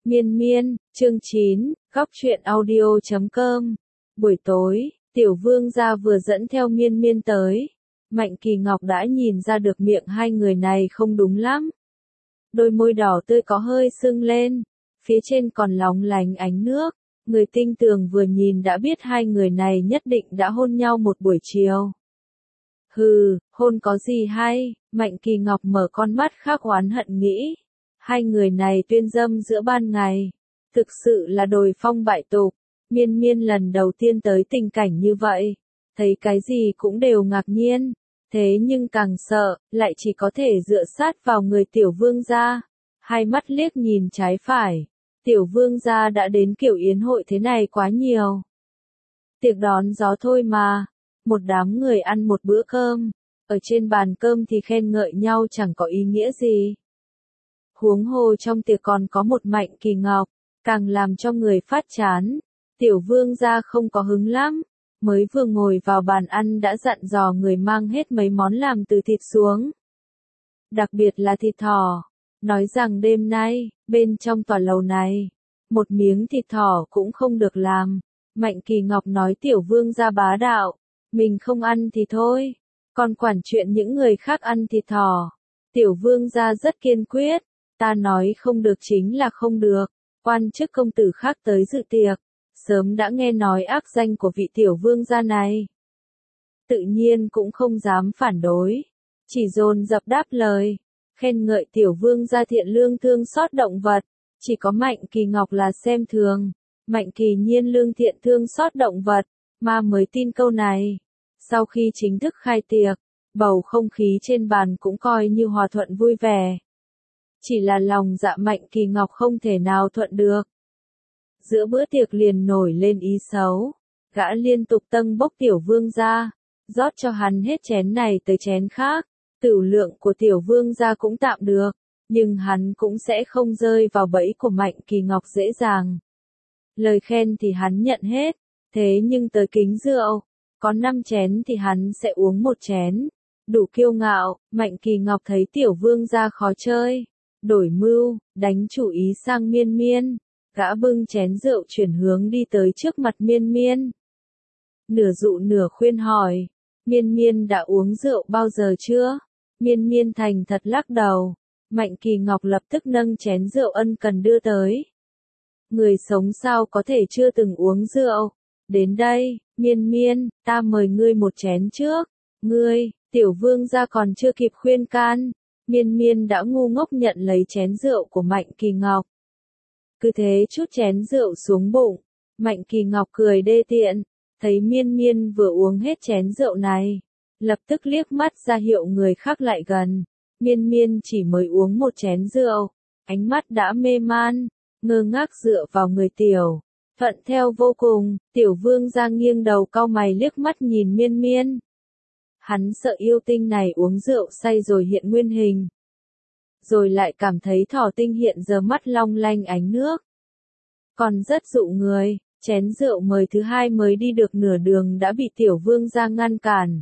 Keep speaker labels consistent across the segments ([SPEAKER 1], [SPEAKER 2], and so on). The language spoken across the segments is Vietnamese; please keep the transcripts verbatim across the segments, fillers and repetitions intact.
[SPEAKER 1] Miên miên, chương chín, góc truyện audio chấm com. Buổi tối, Tiểu Vương gia vừa dẫn theo Miên miên tới. Mạnh Kỳ Ngọc đã nhìn ra được miệng hai người này không đúng lắm. Đôi môi đỏ tươi có hơi sưng lên, phía trên còn lóng lánh ánh nước. Người tinh tường vừa nhìn đã biết hai người này nhất định đã hôn nhau một buổi chiều. Hừ, hôn có gì hay, Mạnh Kỳ Ngọc mở con mắt khắc oán hận nghĩ. Hai người này tuyên dâm giữa ban ngày, thực sự là đồi phong bại tục. Miên miên lần đầu tiên tới tình cảnh như vậy, thấy cái gì cũng đều ngạc nhiên, thế nhưng càng sợ, lại chỉ có thể dựa sát vào người Tiểu Vương gia. Hai mắt liếc nhìn trái phải, Tiểu Vương gia đã đến kiểu yến hội thế này quá nhiều. Tiệc đón gió thôi mà, một đám người ăn một bữa cơm, ở trên bàn cơm thì khen ngợi nhau chẳng có ý nghĩa gì. Huống hồ trong tiệc còn có một Mạnh Kỳ Ngọc, càng làm cho người phát chán. Tiểu Vương gia không có hứng lắm, mới vừa ngồi vào bàn ăn đã dặn dò người mang hết mấy món làm từ thịt xuống. Đặc biệt là thịt thỏ, nói rằng đêm nay, bên trong tòa lầu này, một miếng thịt thỏ cũng không được làm. Mạnh Kỳ Ngọc nói Tiểu Vương gia bá đạo, mình không ăn thì thôi, còn quản chuyện những người khác ăn thịt thỏ. Tiểu Vương gia rất kiên quyết. Ta nói không được chính là không được, quan chức công tử khác tới dự tiệc, sớm đã nghe nói ác danh của vị Tiểu Vương gia này. Tự nhiên cũng không dám phản đối, chỉ dồn dập đáp lời, khen ngợi Tiểu Vương gia thiện lương thương xót động vật, chỉ có Mạnh Kỳ Ngọc là xem thường, Mạnh Kỳ Nhiên lương thiện thương xót động vật, mà mới tin câu này. Sau khi chính thức khai tiệc, bầu không khí trên bàn cũng coi như hòa thuận vui vẻ. Chỉ là lòng dạ Mạnh Kỳ Ngọc không thể nào thuận được. Giữa bữa tiệc liền nổi lên ý xấu, gã liên tục tâng bốc Tiểu Vương gia, rót cho hắn hết chén này tới chén khác. Tửu lượng của Tiểu Vương gia cũng tạm được, nhưng hắn cũng sẽ không rơi vào bẫy của Mạnh Kỳ Ngọc dễ dàng. Lời khen thì hắn nhận hết, thế nhưng tới kính rượu, có năm chén thì hắn sẽ uống một chén. Đủ kiêu ngạo, Mạnh Kỳ Ngọc thấy Tiểu Vương gia khó chơi, đổi mưu, đánh chủ ý sang Miên miên, gã bưng chén rượu chuyển hướng đi tới trước mặt Miên miên. Nửa dụ nửa khuyên hỏi, Miên miên đã uống rượu bao giờ chưa? Miên miên thành thật lắc đầu. Mạnh Kỳ Ngọc lập tức nâng chén rượu ân cần đưa tới. Người sống sao có thể chưa từng uống rượu? Đến đây, Miên miên, ta mời ngươi một chén trước. Ngươi, Tiểu Vương gia còn chưa kịp khuyên can. Miên miên đã ngu ngốc nhận lấy chén rượu của Mạnh Kỳ Ngọc. Cứ thế chút chén rượu xuống bụng. Mạnh Kỳ Ngọc cười đê tiện, thấy miên miên vừa uống hết chén rượu này. Lập tức liếc mắt ra hiệu người khác lại gần. Miên miên chỉ mới uống một chén rượu, ánh mắt đã mê man, ngơ ngác dựa vào người Tiểu. Thuận theo vô cùng, Tiểu Vương gia nghiêng đầu cau mày liếc mắt nhìn miên miên. Hắn sợ yêu tinh này uống rượu say rồi hiện nguyên hình. Rồi lại cảm thấy thỏ tinh hiện giờ mắt long lanh ánh nước. Còn rất dụ người, chén rượu mời thứ hai mới đi được nửa đường đã bị Tiểu Vương gia ngăn cản.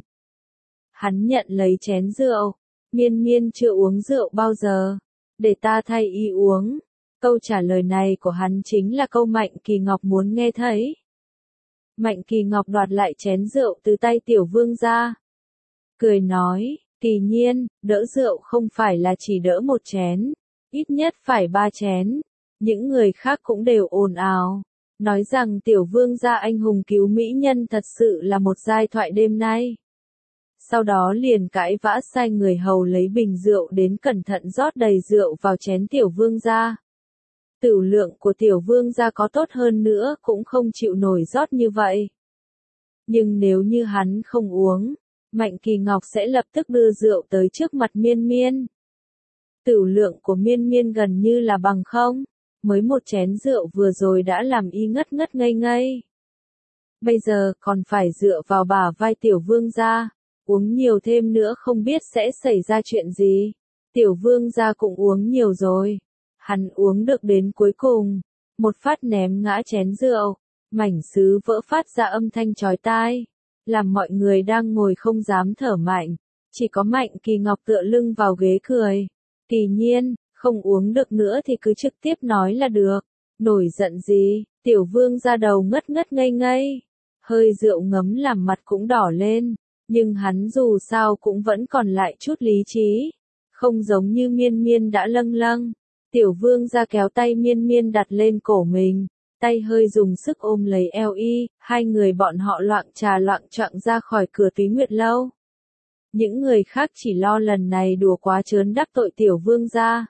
[SPEAKER 1] Hắn nhận lấy chén rượu, miên miên chưa uống rượu bao giờ, để ta thay y uống. Câu trả lời này của hắn chính là câu Mạnh Kỳ Ngọc muốn nghe thấy. Mạnh Kỳ Ngọc đoạt lại chén rượu từ tay Tiểu Vương gia. Cười nói, Kỳ Nhiên, đỡ rượu không phải là chỉ đỡ một chén, ít nhất phải ba chén. Những người khác cũng đều ồn ào, nói rằng Tiểu Vương gia anh hùng cứu mỹ nhân thật sự là một giai thoại đêm nay. Sau đó liền cãi vã sai người hầu lấy bình rượu đến cẩn thận rót đầy rượu vào chén Tiểu Vương gia. Tửu lượng của Tiểu Vương gia có tốt hơn nữa cũng không chịu nổi rót như vậy. Nhưng nếu như hắn không uống, Mạnh Kỳ Ngọc sẽ lập tức đưa rượu tới trước mặt miên miên. Tửu lượng của miên miên gần như là bằng không, mới một chén rượu vừa rồi đã làm y ngất ngất ngây ngây. Bây giờ còn phải dựa vào bả vai Tiểu Vương gia, uống nhiều thêm nữa không biết sẽ xảy ra chuyện gì. Tiểu Vương gia cũng uống nhiều rồi, hắn uống được đến cuối cùng, một phát ném ngã chén rượu, mảnh sứ vỡ phát ra âm thanh chói tai. Làm mọi người đang ngồi không dám thở mạnh, chỉ có Mạnh Kỳ Ngọc tựa lưng vào ghế cười. Kỳ Nhiên, không uống được nữa thì cứ trực tiếp nói là được, Nổi giận gì, tiểu vương ra đầu ngất ngất ngây ngây. Hơi rượu ngấm làm mặt cũng đỏ lên, nhưng hắn dù sao cũng vẫn còn lại chút lý trí. Không giống như miên miên đã lâng lâng. Tiểu vương ra kéo tay miên miên đặt lên cổ mình, tay hơi dùng sức ôm lấy eo y, hai người bọn họ loạng trà loạng choạng ra khỏi cửa Túy Nguyệt lâu. Những người khác chỉ lo lần này đùa quá trớn đắc tội tiểu vương gia.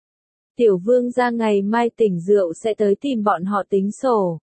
[SPEAKER 1] Tiểu vương gia ngày mai tỉnh rượu sẽ tới tìm bọn họ tính sổ.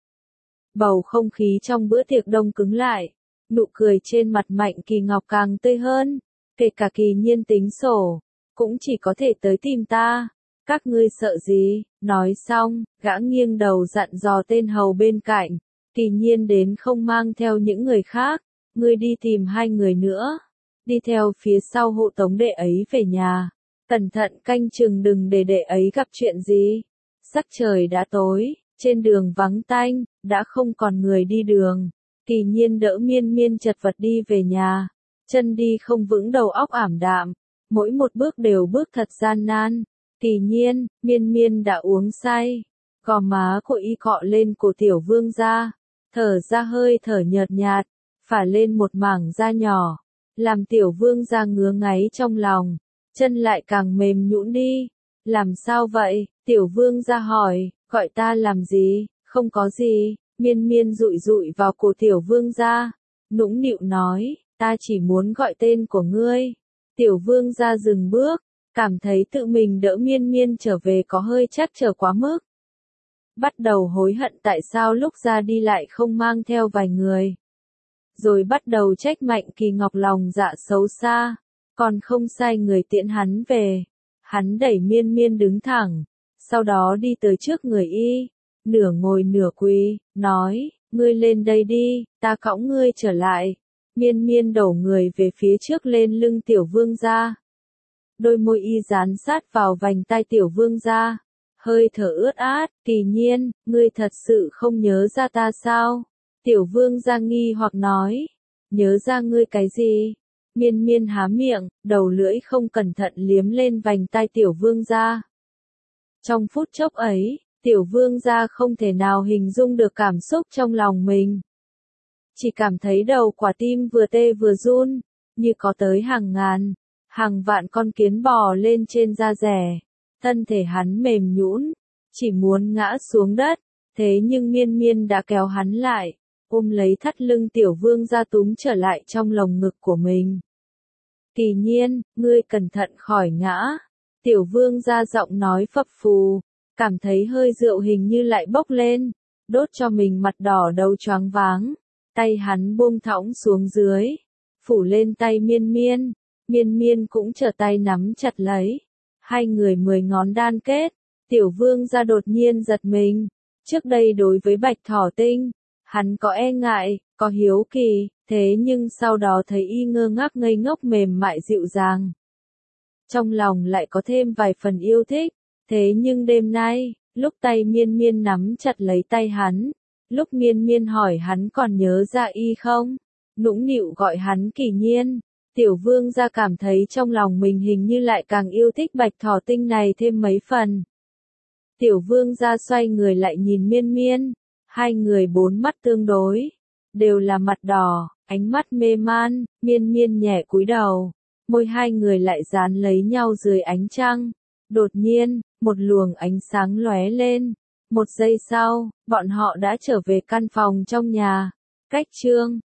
[SPEAKER 1] Bầu không khí trong bữa tiệc đông cứng lại, nụ cười trên mặt Mạnh Kỳ Ngọc càng tươi hơn, kể cả Kỳ Nhiên tính sổ, cũng chỉ có thể tới tìm ta. Các ngươi sợ gì? Nói xong, gã nghiêng đầu dặn dò tên hầu bên cạnh, Kỳ Nhiên đến không mang theo những người khác, ngươi đi tìm hai người nữa, đi theo phía sau hộ tống đệ ấy về nhà, cẩn thận canh chừng đừng để đệ ấy gặp chuyện gì. Sắc trời đã tối, trên đường vắng tanh, đã không còn người đi đường, Kỳ Nhiên đỡ miên miên chật vật đi về nhà, chân đi không vững đầu óc ảm đạm, mỗi một bước đều bước thật gian nan. Kỳ Nhiên, miên miên đã uống say, gò má của y cọ lên cổ tiểu vương gia, thở ra hơi thở nhợt nhạt, phả lên một mảng da nhỏ, làm tiểu vương gia ngứa ngáy trong lòng, chân lại càng mềm nhũn đi. Làm sao vậy? Tiểu vương gia hỏi, gọi ta làm gì? Không có gì, miên miên dụi dụi vào cổ tiểu vương gia, nũng nịu nói, ta chỉ muốn gọi tên của ngươi. Tiểu vương gia dừng bước, cảm thấy tự mình đỡ miên miên trở về có hơi chắc trở quá mức. Bắt đầu hối hận tại sao lúc ra đi lại không mang theo vài người. Rồi bắt đầu trách Mạnh Kỳ Ngọc lòng dạ xấu xa, còn không sai người tiễn hắn về. Hắn đẩy miên miên đứng thẳng, sau đó đi tới trước người y, nửa ngồi nửa quỳ, nói, ngươi lên đây đi, ta cõng ngươi trở lại. Miên miên đổ người về phía trước lên lưng tiểu vương gia. Đôi môi y dán sát vào vành tai tiểu vương gia, hơi thở ướt át. Kỳ Nhiên, ngươi thật sự không nhớ ra ta sao? Tiểu vương gia nghi hoặc nói, nhớ ra ngươi cái gì? Miên miên há miệng, đầu lưỡi không cẩn thận liếm lên vành tai tiểu vương gia. Trong phút chốc ấy, tiểu vương gia không thể nào hình dung được cảm xúc trong lòng mình. Chỉ cảm thấy đầu quả tim vừa tê vừa run, như có tới hàng ngàn, hàng vạn con kiến bò lên trên da rẻ. Thân thể hắn mềm nhũn, chỉ muốn ngã xuống đất, thế nhưng miên miên đã kéo hắn lại, ôm lấy thắt lưng tiểu vương gia túm trở lại trong lồng ngực của mình. Kỳ Nhiên, ngươi cẩn thận khỏi ngã. Tiểu vương gia giọng nói phập phù, cảm thấy hơi rượu hình như lại bốc lên, đốt cho mình mặt đỏ đầu choáng váng. Tay hắn buông thõng xuống dưới, phủ lên tay miên miên, miên miên cũng trở tay nắm chặt lấy. Hai người mười ngón đan kết, tiểu vương gia đột nhiên giật mình. Trước đây đối với Bạch Thỏ Tinh, hắn có e ngại, có hiếu kỳ, thế nhưng sau đó thấy y ngơ ngác ngây ngốc mềm mại dịu dàng. Trong lòng lại có thêm vài phần yêu thích, thế nhưng đêm nay, lúc tay miên miên nắm chặt lấy tay hắn, lúc miên miên hỏi hắn còn nhớ ra y không, nũng nịu gọi hắn Kỳ Nhiên, tiểu vương gia cảm thấy trong lòng mình hình như lại càng yêu thích Bạch Thỏ Tinh này thêm mấy phần. Tiểu vương gia xoay người lại nhìn miên miên, hai người bốn mắt tương đối, đều là mặt đỏ, ánh mắt mê man, miên miên nhẹ cúi đầu, môi hai người lại dán lấy nhau dưới ánh trăng. Đột nhiên, một luồng ánh sáng lóe lên, một giây sau, bọn họ đã trở về căn phòng trong nhà. Cách chương